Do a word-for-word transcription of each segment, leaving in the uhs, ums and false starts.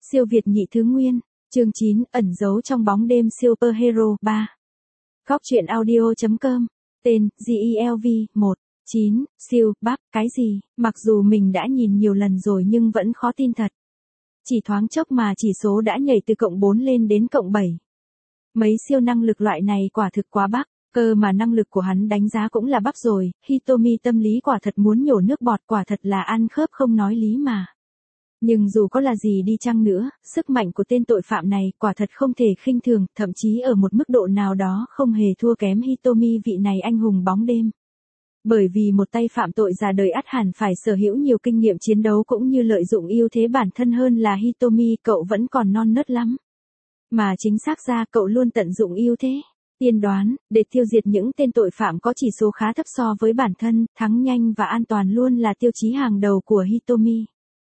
Siêu Việt nhị thứ nguyên, chương chín, ẩn giấu trong bóng đêm Superhero ba. Góc truyện audio chấm com, tên, giê e lờ vê, một, chín, siêu, bắp, cái gì, mặc dù mình đã nhìn nhiều lần rồi nhưng vẫn khó tin thật. Chỉ thoáng chốc mà chỉ số đã nhảy từ cộng bốn lên đến cộng bảy. Mấy siêu năng lực loại này quả thực quá bắp, cơ mà năng lực của hắn đánh giá cũng là bắp rồi, Hitomi tâm lý quả thật muốn nhổ nước bọt, quả thật là ăn khớp không nói lý mà. Nhưng dù có là gì đi chăng nữa, sức mạnh của tên tội phạm này quả thật không thể khinh thường, thậm chí ở một mức độ nào đó không hề thua kém Hitomi vị này anh hùng bóng đêm. Bởi vì một tay phạm tội già đời ắt hẳn phải sở hữu nhiều kinh nghiệm chiến đấu cũng như lợi dụng ưu thế bản thân hơn là Hitomi, cậu vẫn còn non nớt lắm. Mà chính xác ra cậu luôn tận dụng ưu thế. Tiên đoán, để tiêu diệt những tên tội phạm có chỉ số khá thấp so với bản thân, thắng nhanh và an toàn luôn là tiêu chí hàng đầu của Hitomi.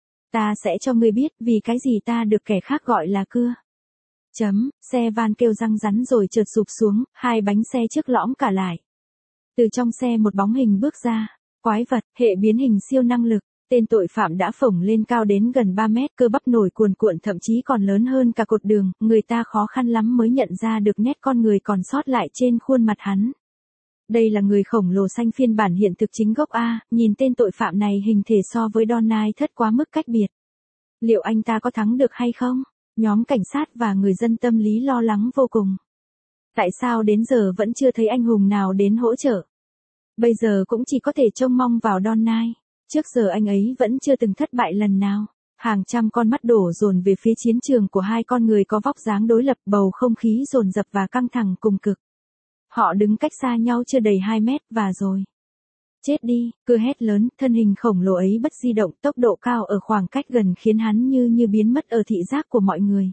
Ta sẽ cho ngươi biết vì cái gì ta được kẻ khác gọi là cưa. Chấm, xe van kêu răng rắn rồi trượt sụp xuống, hai bánh xe trước lõm cả lại. Từ trong xe một bóng hình bước ra, quái vật, hệ biến hình siêu năng lực, tên tội phạm đã phổng lên cao đến gần ba mét, cơ bắp nổi cuồn cuộn thậm chí còn lớn hơn cả cột đường, người ta khó khăn lắm mới nhận ra được nét con người còn sót lại trên khuôn mặt hắn. Đây là người khổng lồ xanh phiên bản hiện thực chính gốc A, nhìn tên tội phạm này hình thể so với Donai thất quá mức cách biệt. Liệu anh ta có thắng được hay không? Nhóm cảnh sát và người dân tâm lý lo lắng vô cùng. Tại sao đến giờ vẫn chưa thấy anh hùng nào đến hỗ trợ? Bây giờ cũng chỉ có thể trông mong vào Donai. Trước giờ anh ấy vẫn chưa từng thất bại lần nào. Hàng trăm con mắt đổ dồn về phía chiến trường của hai con người có vóc dáng đối lập, bầu không khí dồn dập và căng thẳng cùng cực. Họ đứng cách xa nhau chưa đầy hai mét và rồi. Chết đi, cứ hét lớn, thân hình khổng lồ ấy bất di động, tốc độ cao ở khoảng cách gần khiến hắn như như biến mất ở thị giác của mọi người.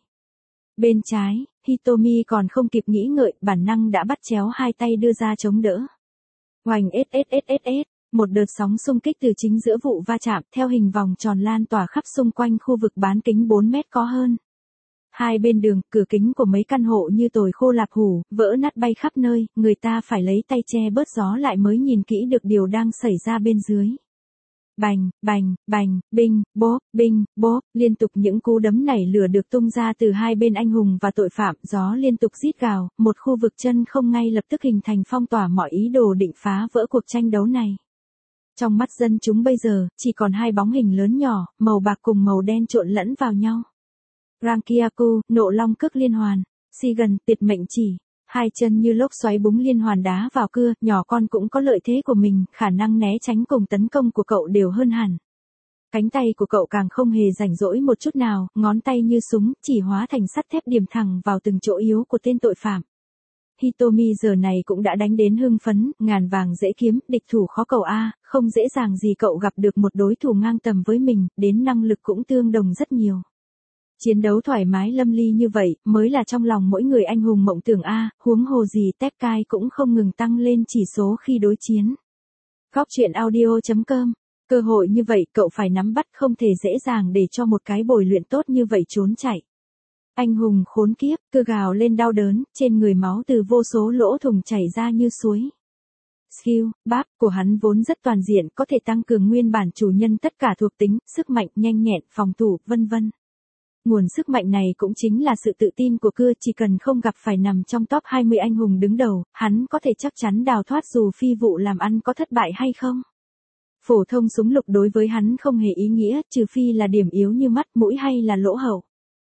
Bên trái, Hitomi còn không kịp nghĩ ngợi, bản năng đã bắt chéo hai tay đưa ra chống đỡ. Oành sssss, một đợt sóng xung kích từ chính giữa vụ va chạm theo hình vòng tròn lan tỏa khắp xung quanh khu vực bán kính bốn mét có hơn. Hai bên đường, cửa kính của mấy căn hộ như tồi khô lạp hủ, vỡ nát bay khắp nơi, người ta phải lấy tay che bớt gió lại mới nhìn kỹ được điều đang xảy ra bên dưới. Bành, bành, bành, binh, bốp, binh, bốp, liên tục những cú đấm nảy lửa được tung ra từ hai bên anh hùng và tội phạm, gió liên tục rít gào, một khu vực chân không ngay lập tức hình thành phong tỏa mọi ý đồ định phá vỡ cuộc tranh đấu này. Trong mắt dân chúng bây giờ, chỉ còn hai bóng hình lớn nhỏ, màu bạc cùng màu đen trộn lẫn vào nhau. Rankyaku, nộ long cước liên hoàn, Shigen, tuyệt mệnh chỉ, hai chân như lốc xoáy búng liên hoàn đá vào cưa, nhỏ con cũng có lợi thế của mình, khả năng né tránh cùng tấn công của cậu đều hơn hẳn. Cánh tay của cậu càng không hề rảnh rỗi một chút nào, ngón tay như súng, chỉ hóa thành sắt thép điểm thẳng vào từng chỗ yếu của tên tội phạm. Hitomi giờ này cũng đã đánh đến hưng phấn, ngàn vàng dễ kiếm, địch thủ khó cầu A, không dễ dàng gì cậu gặp được một đối thủ ngang tầm với mình, đến năng lực cũng tương đồng rất nhiều. Chiến đấu thoải mái lâm ly như vậy, mới là trong lòng mỗi người anh hùng mộng tưởng A, huống hồ gì Tepkai cũng không ngừng tăng lên chỉ số khi đối chiến. Góc truyện audio chấm com, cơ hội như vậy cậu phải nắm bắt, không thể dễ dàng để cho một cái bồi luyện tốt như vậy trốn chạy. Anh hùng khốn kiếp, cứ gào lên đau đớn, trên người máu từ vô số lỗ thủng chảy ra như suối. Skill, bắp của hắn vốn rất toàn diện, có thể tăng cường nguyên bản chủ nhân tất cả thuộc tính, sức mạnh, nhanh nhẹn, phòng thủ, vân vân. Nguồn sức mạnh này cũng chính là sự tự tin của cưa, chỉ cần không gặp phải nằm trong top hai mươi anh hùng đứng đầu, hắn có thể chắc chắn đào thoát dù phi vụ làm ăn có thất bại hay không. Phổ thông súng lục đối với hắn không hề ý nghĩa, trừ phi là điểm yếu như mắt, mũi hay là lỗ hậu.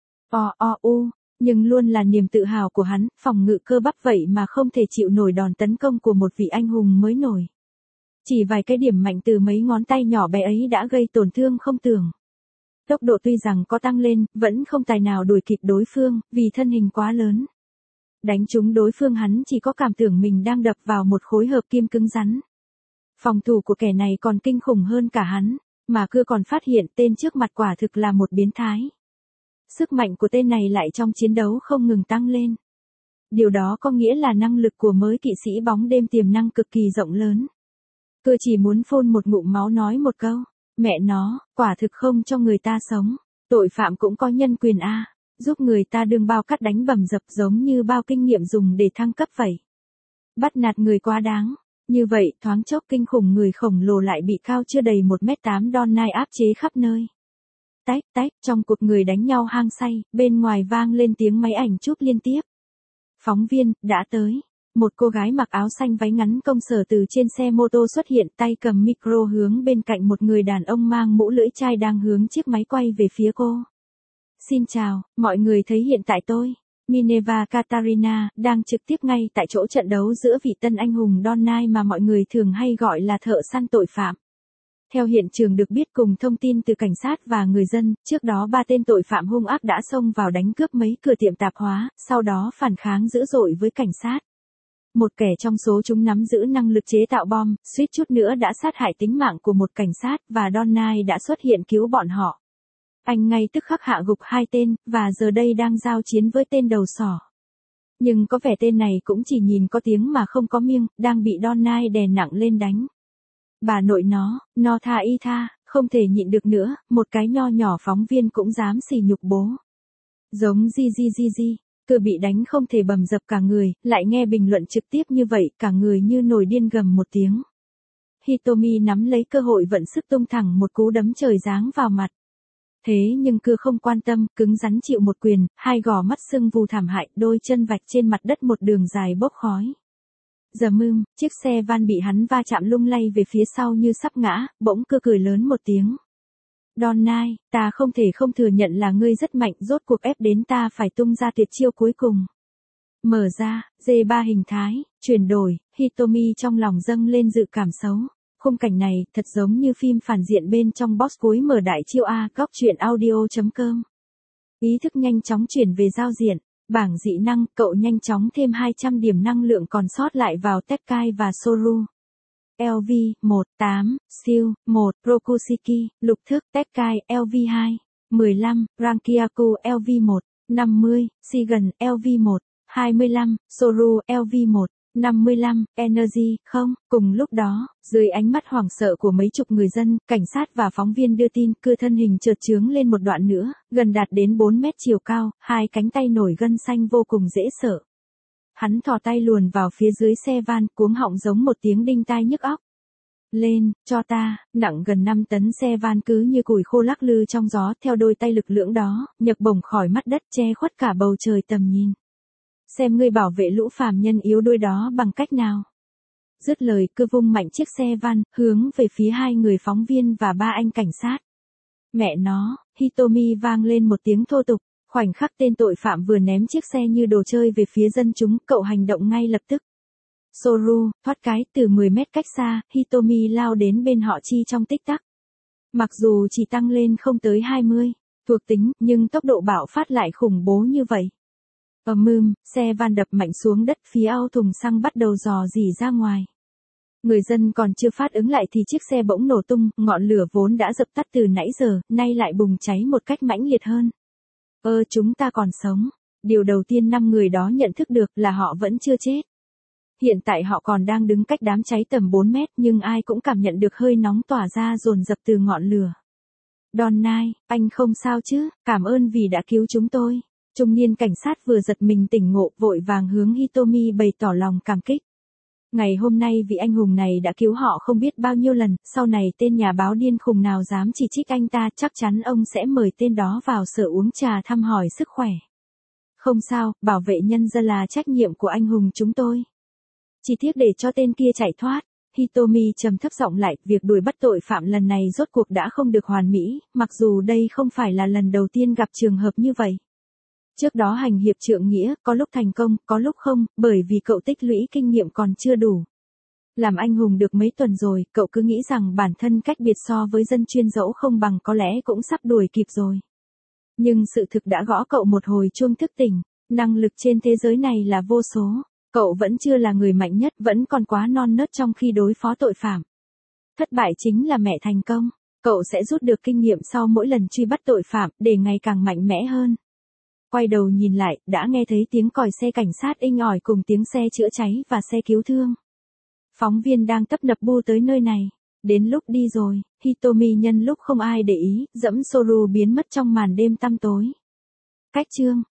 O o u, nhưng luôn là niềm tự hào của hắn, phòng ngự cơ bắp vậy mà không thể chịu nổi đòn tấn công của một vị anh hùng mới nổi. Chỉ vài cái điểm mạnh từ mấy ngón tay nhỏ bé ấy đã gây tổn thương không tưởng. Tốc độ tuy rằng có tăng lên, vẫn không tài nào đuổi kịp đối phương, vì thân hình quá lớn. Đánh trúng đối phương hắn chỉ có cảm tưởng mình đang đập vào một khối hợp kim cứng rắn. Phòng thủ của kẻ này còn kinh khủng hơn cả hắn, mà cưa còn phát hiện tên trước mặt quả thực là một biến thái. Sức mạnh của tên này lại trong chiến đấu không ngừng tăng lên. Điều đó có nghĩa là năng lực của mới kỵ sĩ bóng đêm tiềm năng cực kỳ rộng lớn. Cưa chỉ muốn phun một ngụm máu nói một câu. Mẹ nó, quả thực không cho người ta sống. Tội phạm cũng có nhân quyền A, giúp người ta đương bao cắt đánh bầm dập giống như bao kinh nghiệm dùng để thăng cấp vậy. Bắt nạt người quá đáng. Như vậy, thoáng chốc kinh khủng người khổng lồ lại bị cao chưa đầy một mét tám Donai áp chế khắp nơi. tách, tách, trong cuộc người đánh nhau hang say, bên ngoài vang lên tiếng máy ảnh chụp liên tiếp. Phóng viên, đã tới. Một cô gái mặc áo xanh váy ngắn công sở từ trên xe mô tô xuất hiện, tay cầm micro hướng bên cạnh một người đàn ông mang mũ lưỡi chai đang hướng chiếc máy quay về phía cô. Xin chào, mọi người thấy hiện tại tôi, Minerva Katarina, đang trực tiếp ngay tại chỗ trận đấu giữa vị tân anh hùng Don Knight mà mọi người thường hay gọi là thợ săn tội phạm. Theo hiện trường được biết cùng thông tin từ cảnh sát và người dân, trước đó ba tên tội phạm hung ác đã xông vào đánh cướp mấy cửa tiệm tạp hóa, sau đó phản kháng dữ dội với cảnh sát. Một kẻ trong số chúng nắm giữ năng lực chế tạo bom, suýt chút nữa đã sát hại tính mạng của một cảnh sát và Don Knight đã xuất hiện cứu bọn họ. Anh ngay tức khắc hạ gục hai tên, và giờ đây đang giao chiến với tên đầu sỏ. Nhưng có vẻ tên này cũng chỉ nhìn có tiếng mà không có miệng, đang bị Don Knight đè nặng lên đánh. Bà nội nó, nó tha y tha, không thể nhịn được nữa, một cái nho nhỏ phóng viên cũng dám sỉ nhục bố. Giống di di di di, cứ bị đánh không thể bầm dập cả người, lại nghe bình luận trực tiếp như vậy, cả người như nổi điên gầm một tiếng. Hitomi nắm lấy cơ hội vận sức tung thẳng một cú đấm trời giáng vào mặt. Thế nhưng cứ không quan tâm, cứng rắn chịu một quyền, hai gò mắt sưng vù thảm hại, đôi chân vạch trên mặt đất một đường dài bốc khói. Giờ mưm, chiếc xe van bị hắn va chạm lung lay về phía sau như sắp ngã, bỗng cứ cười lớn một tiếng. Don Knight, ta không thể không thừa nhận là ngươi rất mạnh, rốt cuộc ép đến ta phải tung ra tuyệt chiêu cuối cùng. Mở ra, dê ba hình thái, chuyển đổi, Hitomi trong lòng dâng lên dự cảm xấu. Khung cảnh này thật giống như phim phản diện bên trong box cuối mở đại chiêu A, góc truyện audio chấm com. Ý thức nhanh chóng chuyển về giao diện. Bảng dị năng, cậu nhanh chóng thêm hai trăm điểm năng lượng còn sót lại vào Tekkai và Soru. lờ vê, một, tám, siêu, một, Rokushiki, lục thức, Tekkai, lờ vê hai, mười lăm, Rankyaku, lờ vê một, năm mươi, Shigen, lờ vê một, hai mươi lăm, Soru, lờ vê một, năm mươi lăm, Energy, không. Cùng lúc đó, dưới ánh mắt hoảng sợ của mấy chục người dân, cảnh sát và phóng viên đưa tin, cưa thân hình chợt chướng lên một đoạn nữa, gần đạt đến bốn mét chiều cao, hai cánh tay nổi gân xanh vô cùng dễ sợ. Hắn thò tay luồn vào phía dưới xe van, cuống họng giống một tiếng đinh tai nhức óc. Lên, cho ta, nặng gần năm tấn xe van cứ như củi khô lắc lư trong gió, theo đôi tay lực lưỡng đó, nhấc bổng khỏi mắt đất, che khuất cả bầu trời tầm nhìn. Xem ngươi bảo vệ lũ phàm nhân yếu đuối đó bằng cách nào. Dứt lời, cứ vung mạnh chiếc xe van, hướng về phía hai người phóng viên và ba anh cảnh sát. Mẹ nó, Hitomi vang lên một tiếng thô tục, khoảnh khắc tên tội phạm vừa ném chiếc xe như đồ chơi về phía dân chúng, cậu hành động ngay lập tức. Soru, thoát cái, từ mười mét cách xa, Hitomi lao đến bên họ chi trong tích tắc. Mặc dù chỉ tăng lên không tới hai mươi, thuộc tính, nhưng tốc độ bạo phát lại khủng bố như vậy. Ầm ừm, xe van đập mạnh xuống đất, phía ao thùng xăng bắt đầu rò rỉ ra ngoài. Người dân còn chưa phát ứng lại thì chiếc xe bỗng nổ tung, ngọn lửa vốn đã dập tắt từ nãy giờ, nay lại bùng cháy một cách mãnh liệt hơn. Ơ chúng ta còn sống. Điều đầu tiên năm người đó nhận thức được là họ vẫn chưa chết. Hiện tại họ còn đang đứng cách đám cháy tầm bốn mét nhưng ai cũng cảm nhận được hơi nóng tỏa ra dồn dập từ ngọn lửa. Don Knight, anh không sao chứ, cảm ơn vì đã cứu chúng tôi. Trung niên cảnh sát vừa giật mình tỉnh ngộ vội vàng hướng Hitomi bày tỏ lòng cảm kích. Ngày hôm nay vị anh hùng này đã cứu họ không biết bao nhiêu lần, sau này tên nhà báo điên khùng nào dám chỉ trích anh ta chắc chắn ông sẽ mời tên đó vào sở uống trà thăm hỏi sức khỏe. Không sao, bảo vệ nhân dân là trách nhiệm của anh hùng chúng tôi. Chỉ tiếc để cho tên kia chạy thoát. Hitomi trầm thấp giọng lại, việc đuổi bắt tội phạm lần này rốt cuộc đã không được hoàn mỹ, mặc dù đây không phải là lần đầu tiên gặp trường hợp như vậy. Trước đó hành hiệp trượng nghĩa, có lúc thành công, có lúc không, bởi vì cậu tích lũy kinh nghiệm còn chưa đủ. Làm anh hùng được mấy tuần rồi, cậu cứ nghĩ rằng bản thân cách biệt so với dân chuyên dẫu không bằng có lẽ cũng sắp đuổi kịp rồi. Nhưng sự thực đã gõ cậu một hồi chuông thức tỉnh, năng lực trên thế giới này là vô số, cậu vẫn chưa là người mạnh nhất, vẫn còn quá non nớt trong khi đối phó tội phạm. Thất bại chính là mẹ thành công, cậu sẽ rút được kinh nghiệm sau mỗi lần truy bắt tội phạm, để ngày càng mạnh mẽ hơn. Quay đầu nhìn lại, đã nghe thấy tiếng còi xe cảnh sát inh ỏi cùng tiếng xe chữa cháy và xe cứu thương. Phóng viên đang tấp nập bu tới nơi này. Đến lúc đi rồi, Hitomi nhân lúc không ai để ý, dẫm Soru biến mất trong màn đêm tăm tối. Cách chương